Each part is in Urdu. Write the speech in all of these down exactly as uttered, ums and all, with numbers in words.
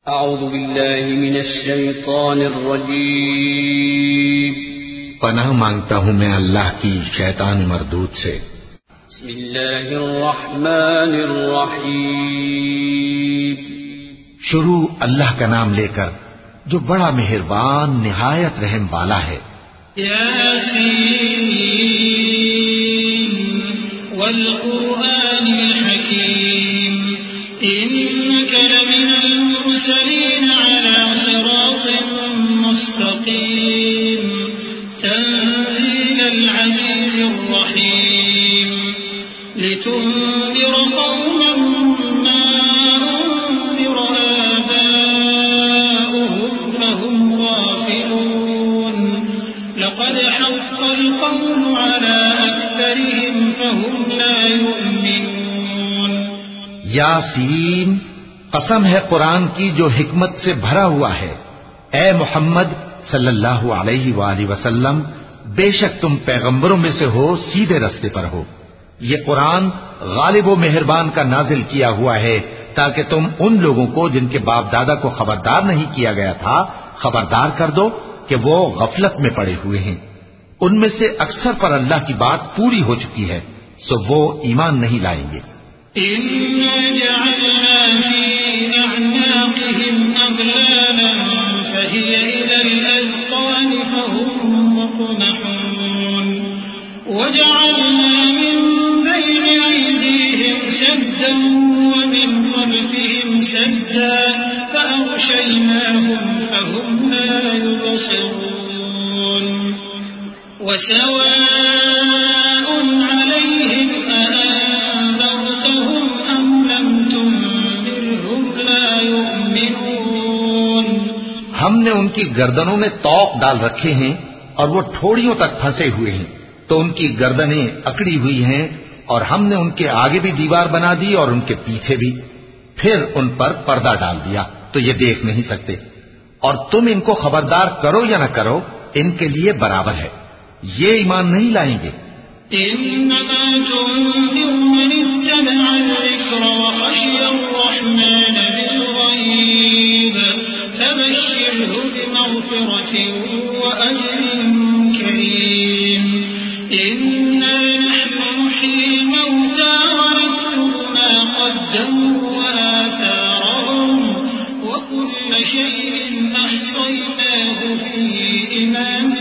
اعوذ باللہ من الشیطان الرجیم پناہ مانگتا ہوں میں اللہ کی شیطان مردود سے۔ بسم اللہ الرحمن الرحیم شروع اللہ کا نام لے کر جو بڑا مہربان نہایت رحم والا ہے۔ یاسین والقرآن الحکیم انک لمن المرسلین علی صراط مستقیم تنزیل العزیز الرحیم لتنذر قوما ما انذر آباؤهم فهم غافلون لقد حق القول على أكثرهم فهم لا يؤمنون۔ یاسین، قسم ہے قرآن کی جو حکمت سے بھرا ہوا ہے۔ اے محمد صلی اللہ علیہ وآلہ وسلم، بے شک تم پیغمبروں میں سے ہو، سیدھے رستے پر ہو۔ یہ قرآن غالب و مہربان کا نازل کیا ہوا ہے تاکہ تم ان لوگوں کو جن کے باپ دادا کو خبردار نہیں کیا گیا تھا خبردار کر دو کہ وہ غفلت میں پڑے ہوئے ہیں۔ ان میں سے اکثر پر اللہ کی بات پوری ہو چکی ہے، سو وہ ایمان نہیں لائیں گے۔ إِنَّا جَعَلْنَا فِي أَعْنَاقِهِمْ أَغْلَالًا فَهِيَ إِلَى الْأَذْقَانِ فَهُمْ مُقْمَحُونَ وَجَعَلْنَا مِنْ بَيْنِ أَيْدِيهِمْ سَدًّا وَمِنْ خَلْفِهِمْ سَدًّا فَأَغْشَيْنَاهُمْ فَهُمْ لَا يُبْصِرُونَ وَسَوَاءٌ عَلَيْهِمْ أَأَنذَرْتَهُمْ أَمْ لَمْ تُنذِرْهُمْ لَا يُؤْمِنُونَ۔ ہم نے ان کی گردنوں میں طوق ڈال رکھے ہیں اور وہ ٹھوڑیوں تک پھنسے ہوئے ہیں، تو ان کی گردنیں اکڑی ہوئی ہیں، اور ہم نے ان کے آگے بھی دیوار بنا دی اور ان کے پیچھے بھی، پھر ان پر پردہ ڈال دیا تو یہ دیکھ نہیں سکتے، اور تم ان کو خبردار کرو یا نہ کرو ان کے لیے برابر ہے، یہ ایمان نہیں لائیں گے۔ إنما تنذر من اتبع الذكر وخشي الرحمن بالغيب فبشره بمغفرة وأجر كريم إنا نحن نحيي الموتى ونكتب ما قدموا وآثارهم وكل شيء أحصيناه في إمام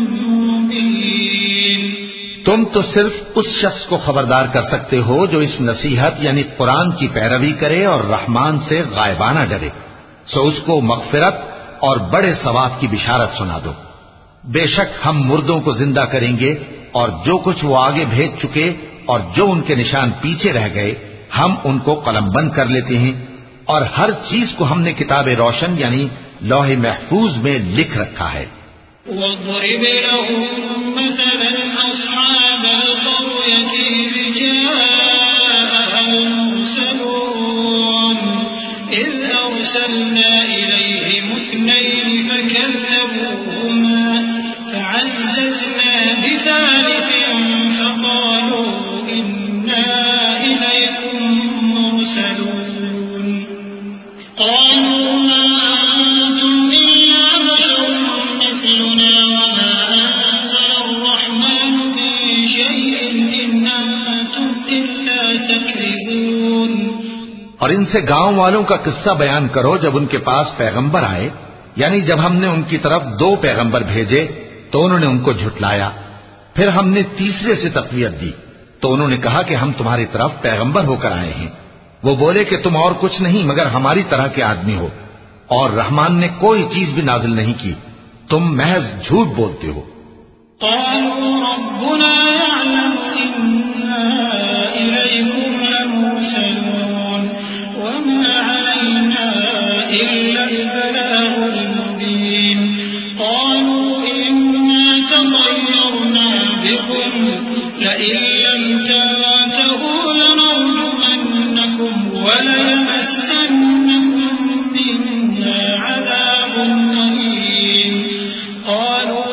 مبين۔ تم تو صرف اس شخص کو خبردار کر سکتے ہو جو اس نصیحت یعنی قرآن کی پیروی کرے اور رحمان سے غائبانہ ڈرے، سو اس کو مغفرت اور بڑے ثواب کی بشارت سنا دو۔ بے شک ہم مردوں کو زندہ کریں گے، اور جو کچھ وہ آگے بھیج چکے اور جو ان کے نشان پیچھے رہ گئے ہم ان کو قلم بند کر لیتے ہیں، اور ہر چیز کو ہم نے کتاب روشن یعنی لوح محفوظ میں لکھ رکھا ہے۔ واضرب لهم مثلا أصحاب القرية إذ جاءها المرسلون إذ أرسلنا إليهم اثنين فكذبوهما فعززنا بثالث فقالوا إنا إليكم مرسلون قالوا ما أنتم إلا بشر مثلنا وما أنزل الرحمن من شيء إن أنتم إلا تكذبون۔ اور ان سے گاؤں والوں کا قصہ بیان کرو جب ان کے پاس پیغمبر آئے، یعنی جب ہم نے ان کی طرف دو پیغمبر بھیجے تو انہوں نے ان کو جھٹلایا، پھر ہم نے تیسرے سے تقویت دی تو انہوں نے کہا کہ ہم تمہاری طرف پیغمبر ہو کر آئے ہیں۔ وہ بولے کہ تم اور کچھ نہیں مگر ہماری طرح کے آدمی ہو، اور رحمان نے کوئی چیز بھی نازل نہیں کی، تم محض جھوٹ بولتے ہو۔ قالوا ربنا يعلم إنا إليكم لمرسلون وما علينا إلا البلاغ المبين قالوا إنا تطيرنا بكم لئن لم تنتهوا لنرجمنكم وليمسنكم منا عذاب أليم قالوا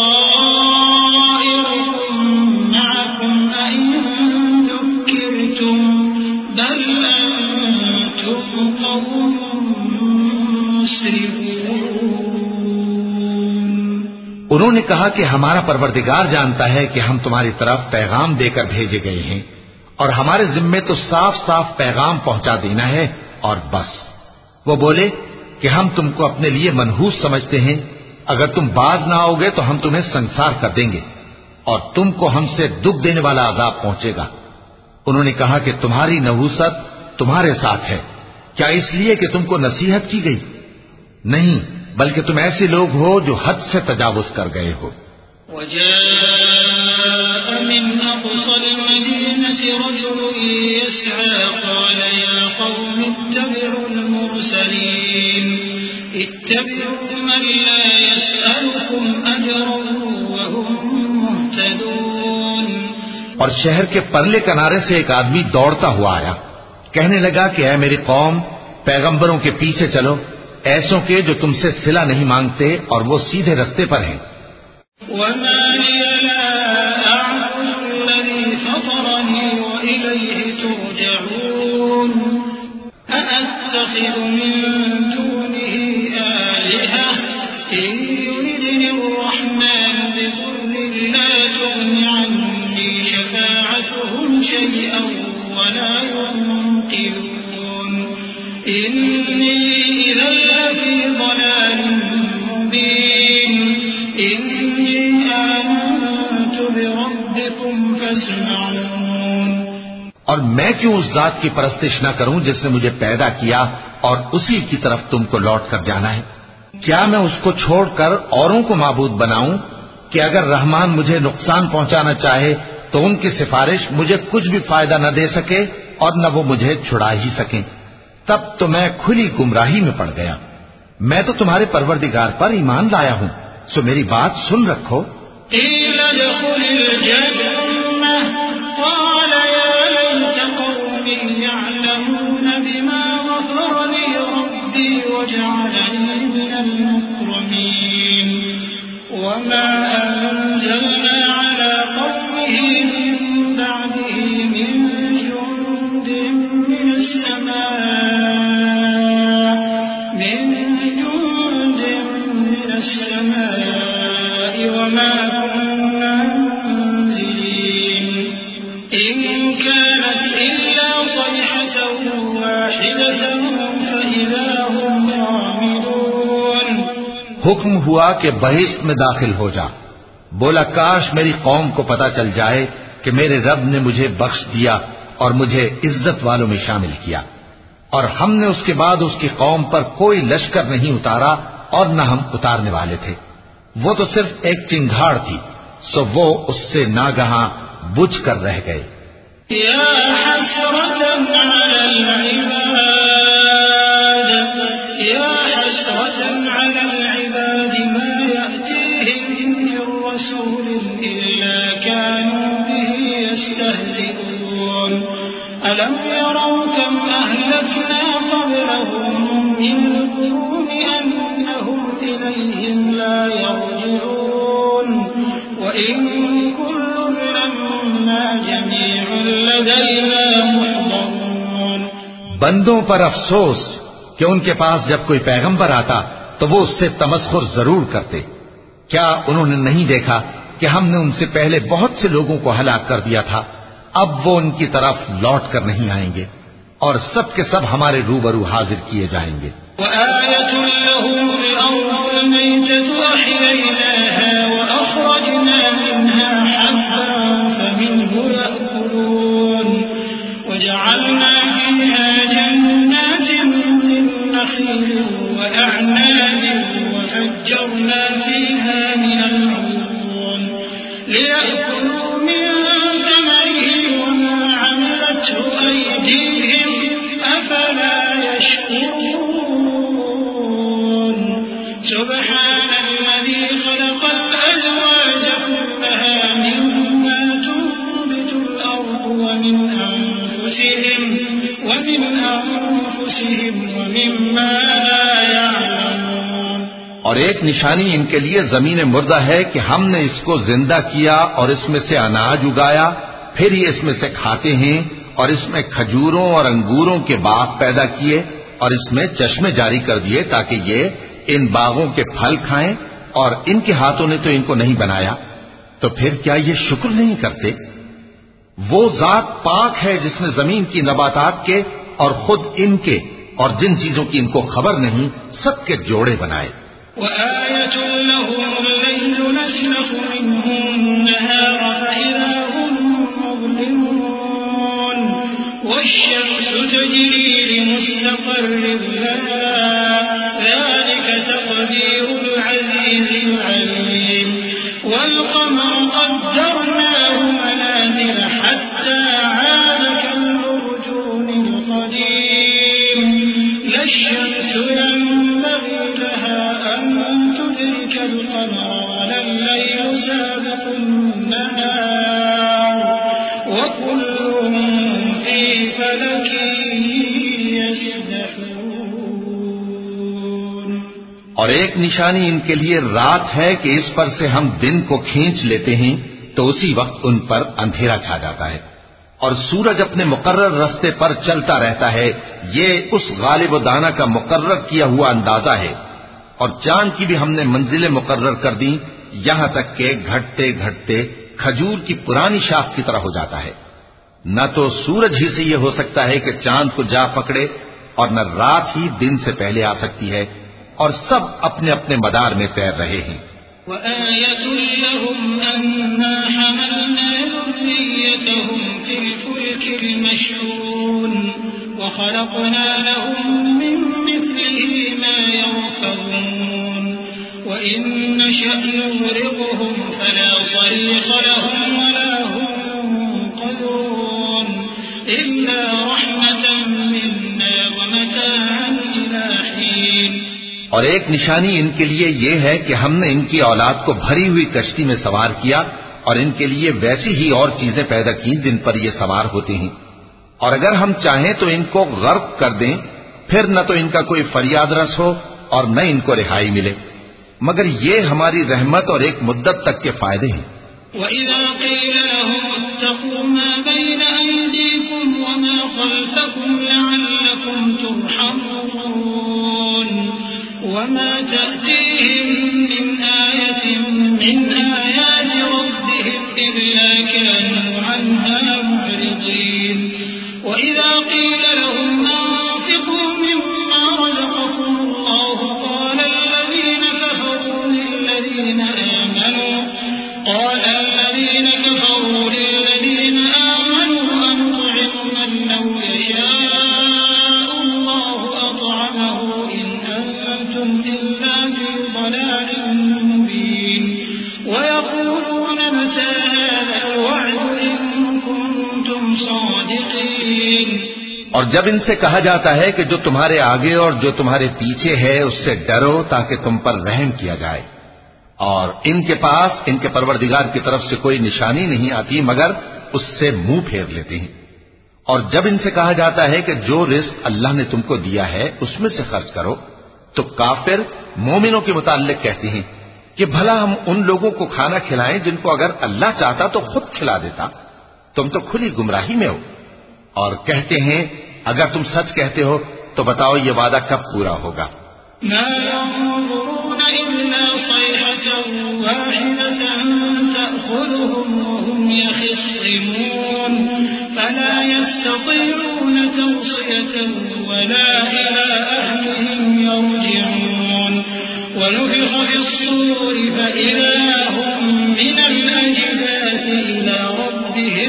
طائركم معكم أئن ذكرتم بل أنتم قوم انہوں نے کہا کہ ہمارا پروردگار جانتا ہے کہ ہم تمہاری طرف پیغام دے کر بھیجے گئے ہیں اور ہمارے ذمے تو صاف صاف پیغام پہنچا دینا ہے اور بس۔ وہ بولے کہ ہم تم کو اپنے لیے منحوس سمجھتے ہیں، اگر تم باز نہ آؤ گے تو ہم تمہیں سنسار کر دیں گے اور تم کو ہم سے دکھ دینے والا عذاب پہنچے گا۔ انہوں نے کہا کہ تمہاری نحوست تمہارے ساتھ ہے، کیا اس لیے کہ تم کو نصیحت کی گئی؟ نہیں، بلکہ تم ایسے لوگ ہو جو حد سے تجاوز کر گئے ہو۔ وجاء من أقصى المدينة رجل يسعى قال يا قوم اتبعوا المرسلين اتبعوا من لا يسألكم أجرا وهم مهتدون۔ اور شہر کے پرلے کنارے سے ایک آدمی دوڑتا ہوا آیا، کہنے لگا کہ اے میری قوم، پیغمبروں کے پیچھے چلو، ایسوں کے جو تم سے صلہ نہیں مانگتے اور وہ سیدھے رستے پر ہیں۔ وما لي لا أعبد الذي فطرني وإليه ترجعون أأتخذ من دونه آلهة إن يردني الرحمن بضر لا تغن عني شفاعتهم شيئا ولا ينقذون إني إذا لفي ضلال مبين إني آمنت بربكم فاسمعون۔ اور میں کیوں اس ذات کی پرستش نہ کروں جس نے مجھے پیدا کیا اور اسی کی طرف تم کو لوٹ کر جانا ہے؟ کیا میں اس کو چھوڑ کر اوروں کو معبود بناؤں کہ اگر رحمان مجھے نقصان پہنچانا چاہے تو ان کی سفارش مجھے کچھ بھی فائدہ نہ دے سکے اور نہ وہ مجھے چھڑا ہی سکیں؟ تب تو میں کھلی گمراہی میں پڑ گیا۔ میں تو تمہارے پروردگار پر ایمان لایا ہوں، سو میری بات سن رکھو۔ قیل ادخل الجنة قال يا ليت قومي يعلمون بما غفر لي ربي وجعلني من المكرمين وما أنزلنا على قومه من بعده من جند من السماء من جند من السماء وما كنا منزلين إن كانت إلا صيحة واحدة فإذا هم خامدون۔ حکم ہوا کہ بہشت میں داخل ہو جا۔ بولا کاش میری قوم کو پتا چل جائے کہ میرے رب نے مجھے بخش دیا اور مجھے عزت والوں میں شامل کیا، اور ہم نے اس کے بعد اس کی قوم پر کوئی لشکر نہیں اتارا اور نہ ہم اتارنے والے تھے۔ وہ تو صرف ایک چنگھاڑ تھی، سو وہ اس سے ناگہاں بجھ کر رہ گئے۔ یا حسرة على العباد یا حسرة على العباد ما يأتيهم من رسول إلا كانوا به يستهزئون ألم يروا كم أهلكنا قبلهم من القرون أنهم إليهم لا يرجعون وإن كل لما جميع لدينا محضرون۔ بندوں پر افسوس کہ ان کے پاس جب کوئی پیغمبر آتا تو وہ اس سے تمسخر ضرور کرتے۔ کیا انہوں نے نہیں دیکھا کہ ہم نے ان سے پہلے بہت سے لوگوں کو ہلاک کر دیا تھا؟ اب وہ ان کی طرف لوٹ کر نہیں آئیں گے اور سب کے سب ہمارے روبرو حاضر کیے جائیں گے۔ وآية لهم الأرض الميتة أحييناها وأخرجنا منها حبا فمنه يأكلون وجعلنا فيها جنات من نخيل وأعناب وفجرنا فيها من العيون ليأكلوا من ثمره وما عملته أيديهم أفلا يشكرون سبحان الذي خلق الأزواج كلها مما تنبت الأرض ومن أنفسهم ومن أنفسهم ومما لا يعلمون۔ اور ایک نشانی ان کے لیے زمین مردہ ہے کہ ہم نے اس کو زندہ کیا اور اس میں سے اناج اگایا، پھر یہ اس میں سے کھاتے ہیں، اور اس میں کھجوروں اور انگوروں کے باغ پیدا کیے اور اس میں چشمے جاری کر دیے تاکہ یہ ان باغوں کے پھل کھائیں، اور ان کے ہاتھوں نے تو ان کو نہیں بنایا، تو پھر کیا یہ شکر نہیں کرتے؟ وہ ذات پاک ہے جس نے زمین کی نباتات کے اور خود ان کے اور جن چیزوں کی ان کو خبر نہیں سب کے جوڑے بنائے۔ وآية لهم الليل نسلخ منه النهار فإذا هم مظلمون والشمس تجري لمستقر لها ذلك تقدير العزيز العليم والقمر قدرناه منازل حتى عاد كالعرجون القديم لا الشمس ينبغي لها أن تدرك القمر ولا الليل سابق النهار وكل في فلك يسبحون۔ اور ایک نشانی ان کے لیے رات ہے کہ اس پر سے ہم دن کو کھینچ لیتے ہیں تو اسی وقت ان پر اندھیرا چھا جاتا ہے، اور سورج اپنے مقرر رستے پر چلتا رہتا ہے، یہ اس غالب و دانا کا مقرر کیا ہوا اندازہ ہے۔ اور چاند کی بھی ہم نے منزلیں مقرر کر دی یہاں تک کہ گھٹتے گھٹتے کھجور کی پرانی شاخ کی طرح ہو جاتا ہے۔ نہ تو سورج ہی سے یہ ہو سکتا ہے کہ چاند کو جا پکڑے، اور نہ رات ہی دن سے پہلے آ سکتی ہے، اور سب اپنے اپنے مدار میں تیر رہے ہیں۔ وآية لهم أنا حملنا ذريتهم في الفلك المشحون وخلقنا لهم من مثله ما يركبون وإن نشأ نغرقهم فلا صريخ لهم ولا هم ينقذون إلا رحمة منا ومتاعا إلى حين۔ اور ایک نشانی ان کے لیے یہ ہے کہ ہم نے ان کی اولاد کو بھری ہوئی کشتی میں سوار کیا اور ان کے لیے ویسی ہی اور چیزیں پیدا کی جن پر یہ سوار ہوتے ہیں، اور اگر ہم چاہیں تو ان کو غرق کر دیں، پھر نہ تو ان کا کوئی فریاد رس ہو اور نہ ان کو رہائی ملے، مگر یہ ہماری رحمت اور ایک مدت تک کے فائدے ہیں۔ وَإِذَا قِيلَ لَهُمُ اتَّقُوا مَا بَيْنَ أَيْدِيكُمْ وَمَا خَلْفَكُمْ لَعَلَّكُمْ تُرْحَمُونَ وَمَا تَأْتِيهِمْ مِنْ آيَةٍ مِنْ آيَاتِ رَبِّهِمْ إِلَّا كَانُوا عَنْهَا مُعْرِضِينَ وَإِذَا قِيلَ لَهُمْ أَنفِقُوا مِمَّا رَزَقَكُمُ اللَّهُ قَالَ الَّذِينَ كَفَرُوا لِلَّذِينَ آمَنُوا قال الذين كفروا للذين آمنوا أنطعم من لو يشاء الله أطعمه إن أنتم إلا في ضلال مبين ويقولون متى هذا الوعد إن كنتم صادقين۔ اور جب ان سے کہا جاتا ہے کہ جو تمہارے آگے اور جو تمہارے پیچھے ہے اس سے ڈرو تاکہ تم پر رحم کیا جائے، اور ان کے پاس ان کے پروردگار کی طرف سے کوئی نشانی نہیں آتی مگر اس سے منہ پھیر لیتے ہیں۔ اور جب ان سے کہا جاتا ہے کہ جو رزق اللہ نے تم کو دیا ہے اس میں سے خرچ کرو، تو کافر مومنوں کے متعلق کہتے ہیں کہ بھلا ہم ان لوگوں کو کھانا کھلائیں جن کو اگر اللہ چاہتا تو خود کھلا دیتا، تم تو کھلی گمراہی میں ہو۔ اور کہتے ہیں اگر تم سچ کہتے ہو تو بتاؤ یہ وعدہ کب پورا ہوگا؟ ما ينظرون إلا صيحة واحدة تأخذهم وهم يخصمون فلا يستطيعون توصية ولا إلى أهلهم يرجعون ونفخ في الصور فإذا هم من الأجداث إلى ربهم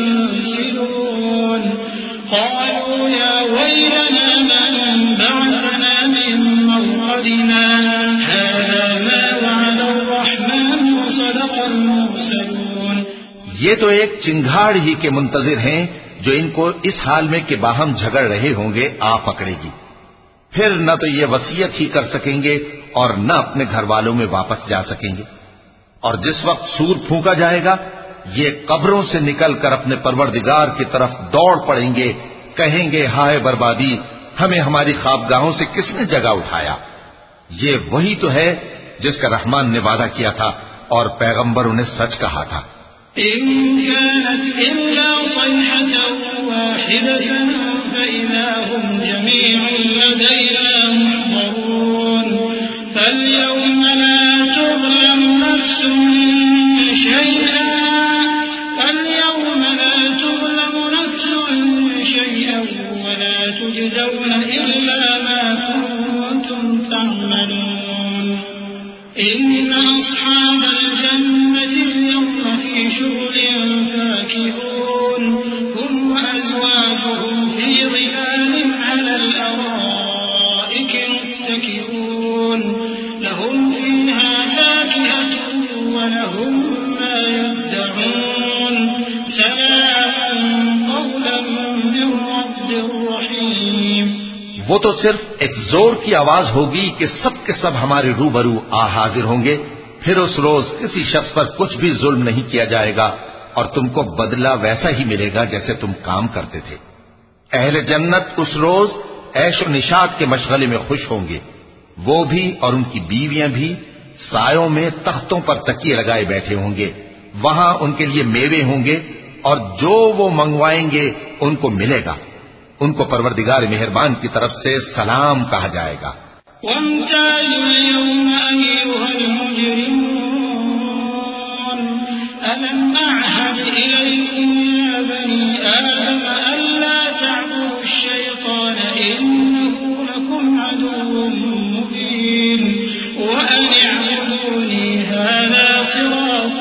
ينسلون قالوا يا ويلنا من بعثنا من مرقدنا هذا ما وعد الرحمن وصدق المرسلون۔ یہ تو ایک چنگھاڑ ہی کے منتظر ہیں جو ان کو اس حال میں کہ باہم جھگڑ رہے ہوں گے آ پکڑے گی، پھر نہ تو یہ وصیت ہی کر سکیں گے اور نہ اپنے گھر والوں میں واپس جا سکیں گے۔ اور جس وقت سور پھونکا جائے گا یہ قبروں سے نکل کر اپنے پروردگار کی طرف دوڑ پڑیں گے، کہیں گے ہائے بربادی، ہمیں ہماری خوابگاہوں سے کس نے جگہ اٹھایا۔ یہ وہی تو ہے جس کا رحمان نے وعدہ کیا تھا اور پیغمبروں نے سچ کہا تھا۔ إن كانت إلا صيحة واحدة فإذا هم جميع لدينا محضرون فاليوم لا تظلم نفس شيئا فاليوم لا تظلم نفس شيئا ولا تجزون إلا ما كنتم تعملون إن أصحاب الجنة اليوم في شغل فاكهون هم وأزواجهم في ظلال على الأرائك متكئون لهم فيها فاكهة ولهم ما يدعون سلام قولا من رب رحيم. وہ تو صرف ایک زور کی آواز ہوگی کہ سب کے سب ہمارے روبرو آ حاضر ہوں گے. پھر اس روز کسی شخص پر کچھ بھی ظلم نہیں کیا جائے گا اور تم کو بدلہ ویسا ہی ملے گا جیسے تم کام کرتے تھے. اہل جنت اس روز عیش و نشاط کے مشغلے میں خوش ہوں گے. وہ بھی اور ان کی بیویاں بھی سایوں میں تختوں پر تکیے لگائے بیٹھے ہوں گے. وہاں ان کے لیے میوے ہوں گے اور جو وہ منگوائیں گے ان کو ملے گا. ان کو پروردگار مہربان کی طرف سے سلام کہا جائے گا. وامتازوا اليوم أيها المجرمون ألم أعهد إليكم يا بني آدم ألا تعبدوا الشيطان إنه لكم عدو مبين وأن اعبدوني هذا صراط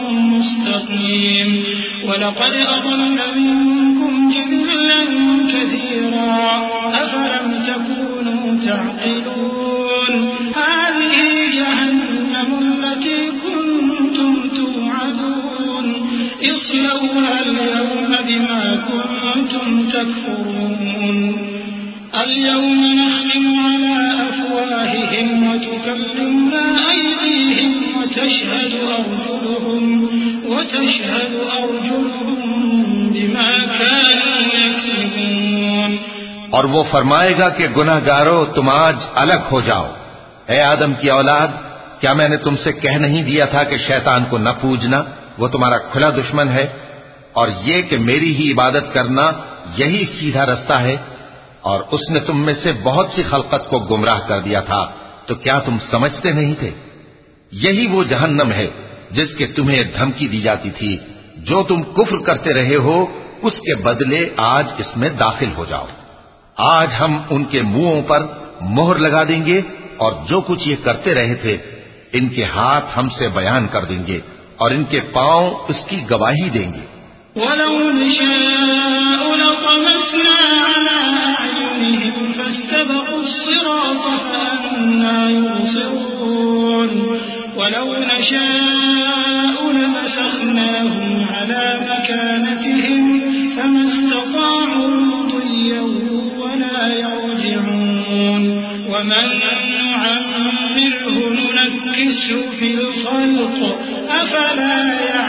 مستقيم ولقد أضل منكم جبلا كثيرا أفلم تكونوا تعقلون هذه جهنم التي كنتم توعدون اصلوها اليوم بما كنتم تكفرون اليوم نختم على أفواههم وتكلمنا أيديهم وتشهد أرجلهم وتشهد أرجلهم بما كانوا يكسبون. اور وہ فرمائے گا کہ گناہ گارو تم آج الگ ہو جاؤ. اے آدم کی اولاد، کیا میں نے تم سے کہہ نہیں دیا تھا کہ شیطان کو نہ پوجنا، وہ تمہارا کھلا دشمن ہے، اور یہ کہ میری ہی عبادت کرنا یہی سیدھا رستہ ہے. اور اس نے تم میں سے بہت سی خلقت کو گمراہ کر دیا تھا، تو کیا تم سمجھتے نہیں تھے؟ یہی وہ جہنم ہے جس کے تمہیں دھمکی دی جاتی تھی. جو تم کفر کرتے رہے ہو اس کے بدلے آج اس میں داخل ہو جاؤ. آج ہم ان کے منہوں پر مہر لگا دیں گے اور جو کچھ یہ کرتے رہے تھے ان کے ہاتھ ہم سے بیان کر دیں گے اور ان کے پاؤں اس کی گواہی دیں گے. وَلَوْ نَشَاءُ لَطَمَسْنَا عَلَىٰ أَعْيُنِهِمْ فَاسْتَبَقُوا الصِّرَاطَ فَأَنَّىٰ يُبْصِرُونَ وَلَوْ نَشَاءُ لَمَسَخْنَاهُمْ عَلَىٰ مَكَانَتِهِمْ فَمَا اسْتَطَاعُوا مُضِيًّا وَلَا يَرْجِعُونَ وَمَن نُّعَمِّرْهُ نُنَكِّسْهُ فِي الْخَلْقِ أَفَلَا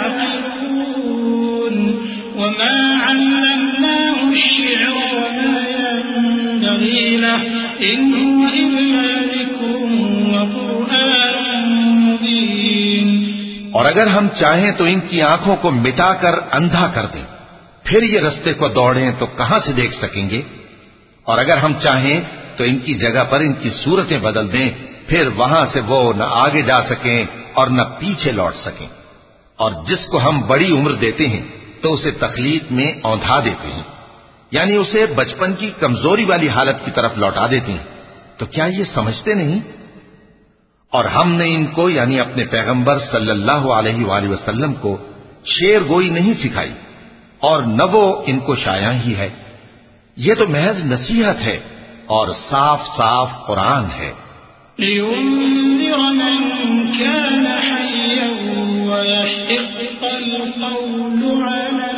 يَعْقِلُونَ وَمَا عَلَّمْنَاهُ الشِّعْرَ وَمَا يَنبَغِي لَهُ إِنْ هُوَ إِلَّا ذِكْرٌ وَقُرْآنٌ مُّبِينٌ. اور اگر ہم چاہیں تو ان کی آنکھوں کو مٹا کر اندھا کر دیں، پھر یہ رستے کو دوڑیں تو کہاں سے دیکھ سکیں گے؟ اور اگر ہم چاہیں تو ان کی جگہ پر ان کی صورتیں بدل دیں، پھر وہاں سے وہ نہ آگے جا سکیں اور نہ پیچھے لوٹ سکیں. اور جس کو ہم بڑی عمر دیتے ہیں تو اسے تخلیق میں اوندھا دیتے ہیں، یعنی اسے بچپن کی کمزوری والی حالت کی طرف لوٹا دیتے ہیں. تو کیا یہ سمجھتے نہیں؟ اور ہم نے ان کو یعنی اپنے پیغمبر صلی اللہ علیہ وآلہ وسلم کو شعر گوئی نہیں سکھائی اور نہ وہ ان کو شایع ہی ہے. یہ تو محض نصیحت ہے اور صاف صاف قرآن ہے. لِيُنذِرَ مَن كَانَ حَيًّا وَيَحِقَّ الْقَوْلُ عَلَى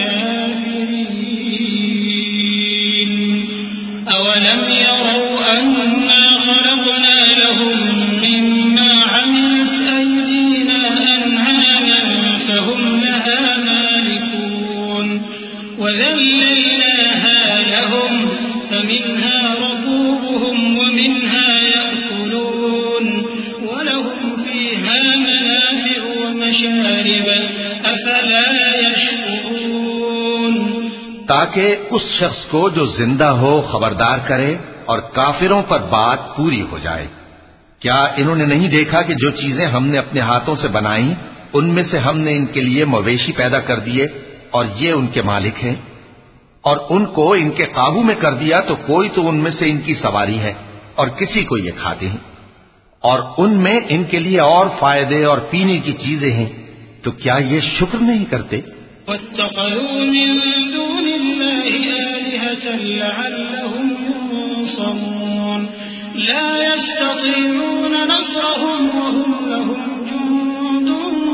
الْكَافِرِينَ. أَوَلَمْ يَرَوْا أَنَّا خَلَقْنَا لَهُم مِّمَّا عَمِلَتْ أَيْدِينَا أَنْعَامًا فَهُمْ لَهَا مَالِكُونَ وَذَلَّلْنَاهَا لَهُمْ فَمِنْهَا رَكُوبُهُمْ وَمِنْهَا يَأْكُلُونَ وَلَهُمْ فِيهَا مَنَافِعُ وَمَشَارِبُ أَفَلَا يَشْكُرُونَ. تاکہ اس شخص کو جو زندہ ہو خبردار کرے اور کافروں پر بات پوری ہو جائے۔ کیا انہوں نے نہیں دیکھا کہ جو چیزیں ہم نے اپنے ہاتھوں سے بنائیں ان میں سے ہم نے ان کے لیے مویشی پیدا کر دیے اور یہ ان کے مالک ہیں، اور ان کو ان کے قابو میں کر دیا تو کوئی تو ان میں سے ان کی سواری ہے اور کسی کو یہ کھاتے ہیں، اور ان میں ان کے لیے اور فائدے اور پینے کی چیزیں ہیں، تو کیا یہ شکر نہیں کرتے؟ واتخذوا من دون الله آلهة لعلهم ينصرون لا يستطيعون نصرهم وهم لهم جند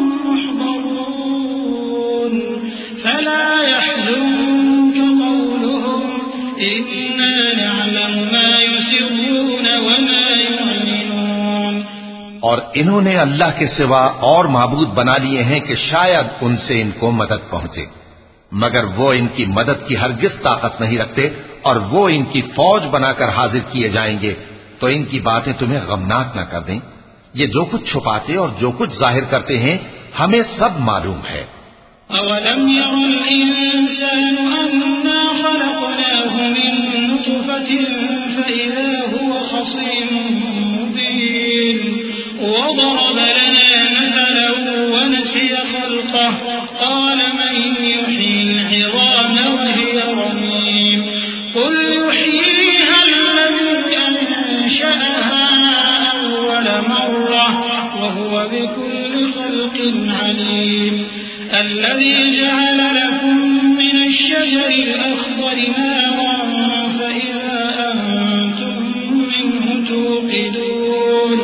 محضرون فلا يحزنك قولهم إنا نعلم ما يسرون وما يعلنون۔ اور انہوں نے اللہ کے سوا اور معبود بنا لیے ہیں کہ شاید ان سے ان کو مدد پہنچے، مگر وہ ان کی مدد کی ہرگز طاقت نہیں رکھتے، اور وہ ان کی فوج بنا کر حاضر کیے جائیں گے تو ان کی باتیں تمہیں غمناک نہ کر دیں۔ یہ جو کچھ چھپاتے اور جو کچھ ظاہر کرتے ہیں ہمیں سب معلوم ہے۔ أَوَلَمْ يَرَ الْإِنسَانُ أَنَّا خَلَقْنَاهُ مِن نُّطْفَةٍ فَإِذَا هُوَ خَصِيمٌ مُّبِينٌ وَضَرَبَ لَنَا مَثَلًا وَنَسِيَ خَلْقَهُ قَالَ مَن يُحْيِي الْعِظَامَ وَهِيَ رَمِيمٌ قُلْ يُحْيِيهَا الَّذِي أَنشَأَهَا أَوَّلَ مَرَّةٍ وَهُوَ بِكُلِّ خَلْقٍ عَلِيمٌ الذي جعل لكم من الشجر الأخضر نارا فإذا أنتم منه توقدون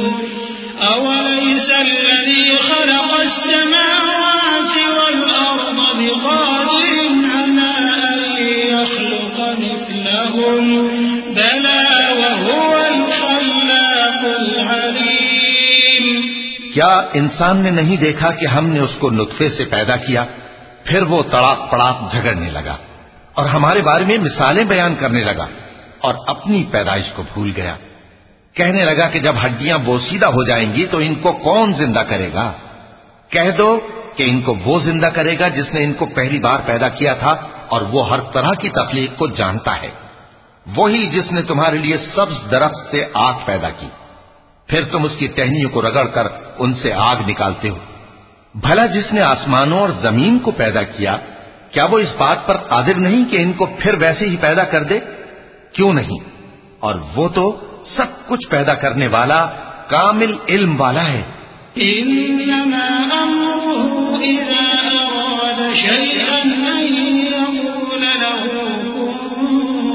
أوليس الذي خلق السماوات والأرض بقادر على أن يخلق مثلهم بلى وهو الخلاق العليم۔ کیا انسان نے نہیں دیکھا کہ ہم نے اس کو نطفے سے پیدا کیا، پھر وہ تڑاک پڑاک جھگڑنے لگا اور ہمارے بارے میں مثالیں بیان کرنے لگا اور اپنی پیدائش کو بھول گیا، کہنے لگا کہ جب ہڈیاں بوسیدہ ہو جائیں گی تو ان کو کون زندہ کرے گا؟ کہہ دو کہ ان کو وہ زندہ کرے گا جس نے ان کو پہلی بار پیدا کیا تھا، اور وہ ہر طرح کی تخلیق کو جانتا ہے، وہی جس نے تمہارے لیے سبز درخت سے آگ پیدا کی، پھر تم اس کی ٹہنیوں کو رگڑ کر ان سے آگ نکالتے ہو۔ بھلا جس نے آسمانوں اور زمین کو پیدا کیا، کیا وہ اس بات پر قادر نہیں کہ ان کو پھر ویسے ہی پیدا کر دے؟ کیوں نہیں؟ اور وہ تو سب کچھ پیدا کرنے والا کامل علم والا ہے۔ انما امره اذا اراد شيئا ان يقول له كن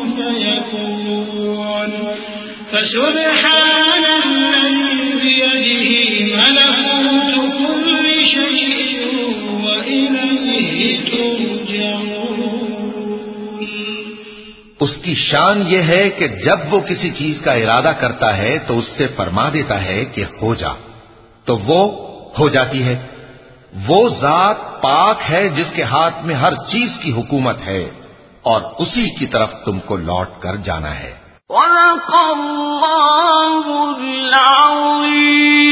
فيكون فسبحان الذي بيده ملكوت كل شيء وإليه ترجعون۔ اس کی شان یہ ہے کہ جب وہ کسی چیز کا ارادہ کرتا ہے تو اس سے فرما دیتا ہے کہ ہو جا، تو وہ ہو جاتی ہے۔ وہ ذات پاک ہے جس کے ہاتھ میں ہر چیز کی حکومت ہے، اور اسی کی طرف تم کو لوٹ کر جانا ہے۔ صدق اللہ العظیم۔